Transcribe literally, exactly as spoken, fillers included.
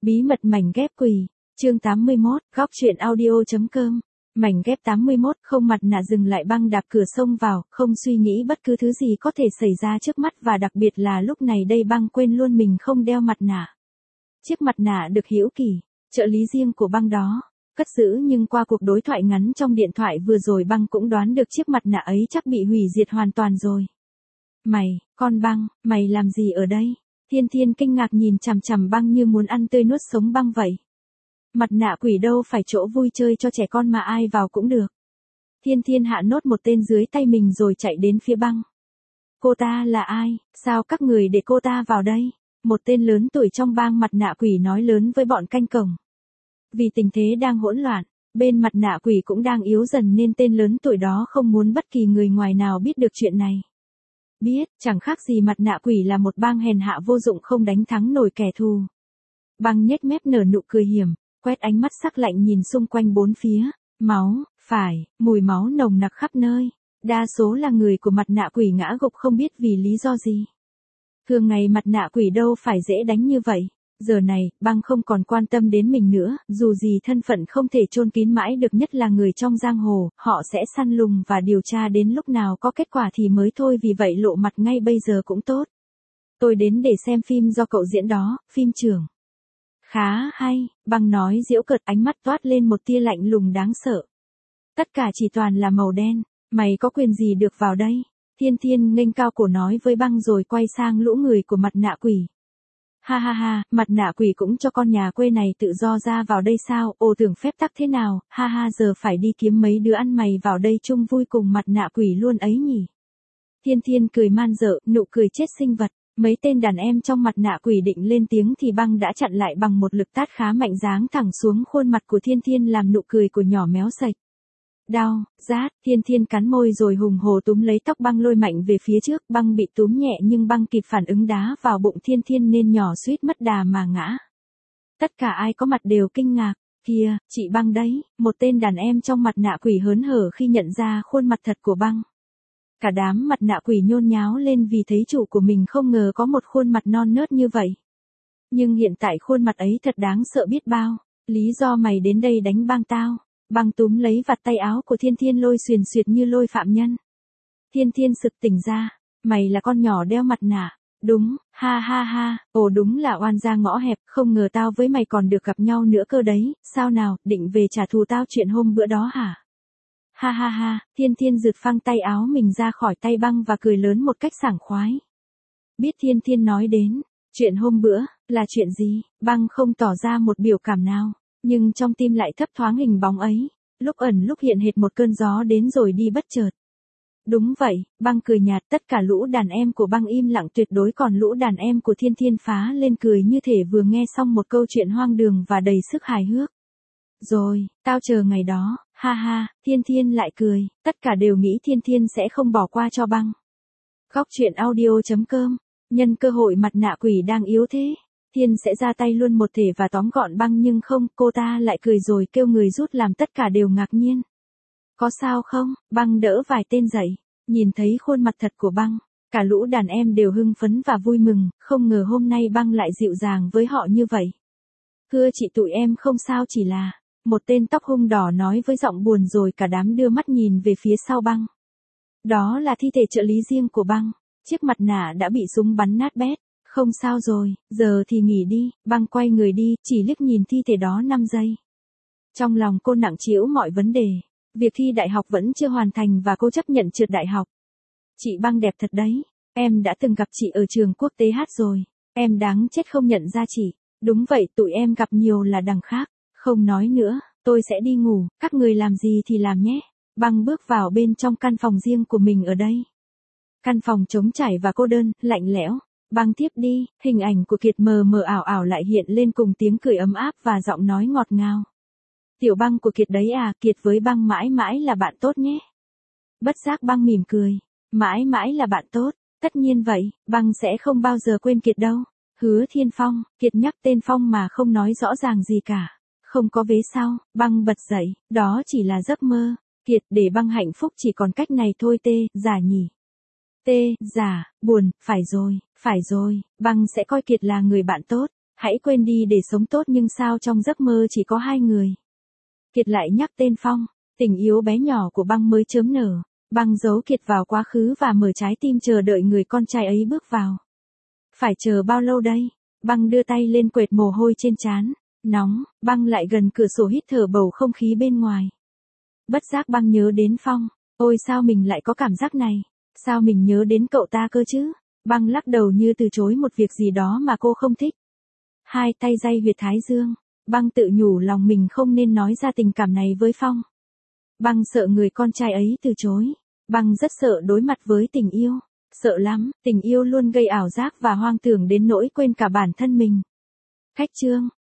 Bí mật mảnh ghép quỷ, chương tám mươi mốt, góc truyện audio.com. Mảnh ghép tám mươi mốt, không mặt nạ dừng lại băng đạp cửa sông vào, không suy nghĩ bất cứ thứ gì có thể xảy ra trước mắt và đặc biệt là lúc này đây băng quên luôn mình không đeo mặt nạ. Chiếc mặt nạ được Hiểu Kỳ, trợ lý riêng của băng đó, cất giữ nhưng qua cuộc đối thoại ngắn trong điện thoại vừa rồi băng cũng đoán được chiếc mặt nạ ấy chắc bị hủy diệt hoàn toàn rồi. Mày, con băng, mày làm gì ở đây? Thiên Thiên kinh ngạc nhìn chằm chằm băng như muốn ăn tươi nuốt sống băng vậy. Mặt nạ quỷ đâu phải chỗ vui chơi cho trẻ con mà ai vào cũng được. Thiên Thiên hạ nốt một tên dưới tay mình rồi chạy đến phía băng. Cô ta là ai, sao các người để cô ta vào đây? Một tên lớn tuổi trong bang mặt nạ quỷ nói lớn với bọn canh cổng. Vì tình thế đang hỗn loạn, bên mặt nạ quỷ cũng đang yếu dần nên tên lớn tuổi đó không muốn bất kỳ người ngoài nào biết được chuyện này. Biết, chẳng khác gì mặt nạ quỷ là một bang hèn hạ vô dụng không đánh thắng nổi kẻ thù. Băng nhếch mép nở nụ cười hiểm, quét ánh mắt sắc lạnh nhìn xung quanh bốn phía, máu, phải, mùi máu nồng nặc khắp nơi. Đa số là người của mặt nạ quỷ ngã gục không biết vì lý do gì. Thường ngày mặt nạ quỷ đâu phải dễ đánh như vậy. Giờ này, băng không còn quan tâm đến mình nữa, dù gì thân phận không thể chôn kín mãi được, nhất là người trong giang hồ, họ sẽ săn lùng và điều tra đến lúc nào có kết quả thì mới thôi, vì vậy lộ mặt ngay bây giờ cũng tốt. Tôi đến để xem phim do cậu diễn đó, phim trưởng. Khá hay, băng nói giễu cợt, ánh mắt toát lên một tia lạnh lùng đáng sợ. Tất cả chỉ toàn là màu đen, mày có quyền gì được vào đây? Thiên Thiên nghênh cao cổ nói với băng rồi quay sang lũ người của mặt nạ quỷ. Ha ha ha, mặt nạ quỷ cũng cho con nhà quê này tự do ra vào đây sao? Ồ, tưởng phép tắc thế nào? Ha ha, giờ phải đi kiếm mấy đứa ăn mày vào đây chung vui cùng mặt nạ quỷ luôn ấy nhỉ. Thiên Thiên cười man dợ, nụ cười chết sinh vật. Mấy tên đàn em trong mặt nạ quỷ định lên tiếng thì băng đã chặn lại bằng một lực tát khá mạnh giáng thẳng xuống khuôn mặt của Thiên Thiên làm nụ cười của nhỏ méo sạch. Đau, rát, Thiên Thiên cắn môi rồi hùng hồ túm lấy tóc băng lôi mạnh về phía trước, băng bị túm nhẹ nhưng băng kịp phản ứng đá vào bụng Thiên Thiên nên nhỏ suýt mất đà mà ngã. Tất cả ai có mặt đều kinh ngạc, kìa, chị băng đấy, một tên đàn em trong mặt nạ quỷ hớn hở khi nhận ra khuôn mặt thật của băng. Cả đám mặt nạ quỷ nhôn nháo lên vì thấy chủ của mình không ngờ có một khuôn mặt non nớt như vậy. Nhưng hiện tại khuôn mặt ấy thật đáng sợ biết bao, lý do mày đến đây đánh băng tao. Băng túm lấy vạt tay áo của Thiên Thiên lôi xuyền xuyệt như lôi phạm nhân. Thiên Thiên sực tỉnh ra, mày là con nhỏ đeo mặt nạ, đúng, ha ha ha, ồ đúng là oan gia ngõ hẹp, không ngờ tao với mày còn được gặp nhau nữa cơ đấy, sao nào, định về trả thù tao chuyện hôm bữa đó hả? Ha ha ha, Thiên Thiên giật phăng tay áo mình ra khỏi tay băng và cười lớn một cách sảng khoái. Biết Thiên Thiên nói đến, chuyện hôm bữa, là chuyện gì, băng không tỏ ra một biểu cảm nào. Nhưng trong tim lại thấp thoáng hình bóng ấy, lúc ẩn lúc hiện hệt một cơn gió đến rồi đi bất chợt. Đúng vậy, băng cười nhạt, tất cả lũ đàn em của băng im lặng tuyệt đối, còn lũ đàn em của Thiên Thiên phá lên cười như thể vừa nghe xong một câu chuyện hoang đường và đầy sức hài hước. Rồi, tao chờ ngày đó, ha ha, Thiên Thiên lại cười, tất cả đều nghĩ Thiên Thiên sẽ không bỏ qua cho băng. Góc truyện audio.com, nhân cơ hội mặt nạ quỷ đang yếu thế. Thiên sẽ ra tay luôn một thể và tóm gọn băng, nhưng không, cô ta lại cười rồi kêu người rút làm tất cả đều ngạc nhiên. Có sao không? Băng đỡ vài tên dậy, nhìn thấy khuôn mặt thật của băng, cả lũ đàn em đều hưng phấn và vui mừng, không ngờ hôm nay băng lại dịu dàng với họ như vậy. Thưa chị, tụi em không sao, chỉ là, một tên tóc hung đỏ nói với giọng buồn rồi cả đám đưa mắt nhìn về phía sau băng. Đó là thi thể trợ lý riêng của băng, chiếc mặt nạ đã bị súng bắn nát bét. Không sao rồi, giờ thì nghỉ đi, băng quay người đi, chỉ liếc nhìn thi thể đó năm giây. Trong lòng cô nặng trĩu mọi vấn đề, việc thi đại học vẫn chưa hoàn thành và cô chấp nhận trượt đại học. Chị băng đẹp thật đấy, em đã từng gặp chị ở trường quốc tế hát rồi, em đáng chết không nhận ra chị. Đúng vậy, tụi em gặp nhiều là đằng khác, không nói nữa, tôi sẽ đi ngủ, các người làm gì thì làm nhé. Băng bước vào bên trong căn phòng riêng của mình ở đây. Căn phòng trống trải và cô đơn, lạnh lẽo. Băng tiếp đi, hình ảnh của Kiệt mờ mờ ảo ảo lại hiện lên cùng tiếng cười ấm áp và giọng nói ngọt ngào. Tiểu băng của Kiệt đấy à, Kiệt với băng mãi mãi là bạn tốt nhé. Bất giác băng mỉm cười, mãi mãi là bạn tốt, tất nhiên vậy, băng sẽ không bao giờ quên Kiệt đâu. Hứa Thiên Phong, Kiệt nhắc tên Phong mà không nói rõ ràng gì cả. Không có vế sau, băng bật dậy, đó chỉ là giấc mơ. Kiệt, để băng hạnh phúc chỉ còn cách này thôi tê, giả nhỉ. Tê, giả, buồn, phải rồi, phải rồi, băng sẽ coi Kiệt là người bạn tốt. Hãy quên đi để sống tốt nhưng sao trong giấc mơ chỉ có hai người. Kiệt lại nhắc tên Phong, tình yêu bé nhỏ của băng mới chớm nở. Băng giấu Kiệt vào quá khứ và mở trái tim chờ đợi người con trai ấy bước vào. Phải chờ bao lâu đây? Băng đưa tay lên quệt mồ hôi trên trán. Nóng, băng lại gần cửa sổ hít thở bầu không khí bên ngoài. Bất giác băng nhớ đến Phong. Ôi sao mình lại có cảm giác này? Sao mình nhớ đến cậu ta cơ chứ? Băng lắc đầu như từ chối một việc gì đó mà cô không thích. Hai tay day huyệt thái dương. Băng tự nhủ lòng mình không nên nói ra tình cảm này với Phong. Băng sợ người con trai ấy từ chối. Băng rất sợ đối mặt với tình yêu. Sợ lắm, tình yêu luôn gây ảo giác và hoang tưởng đến nỗi quên cả bản thân mình. Khách trương,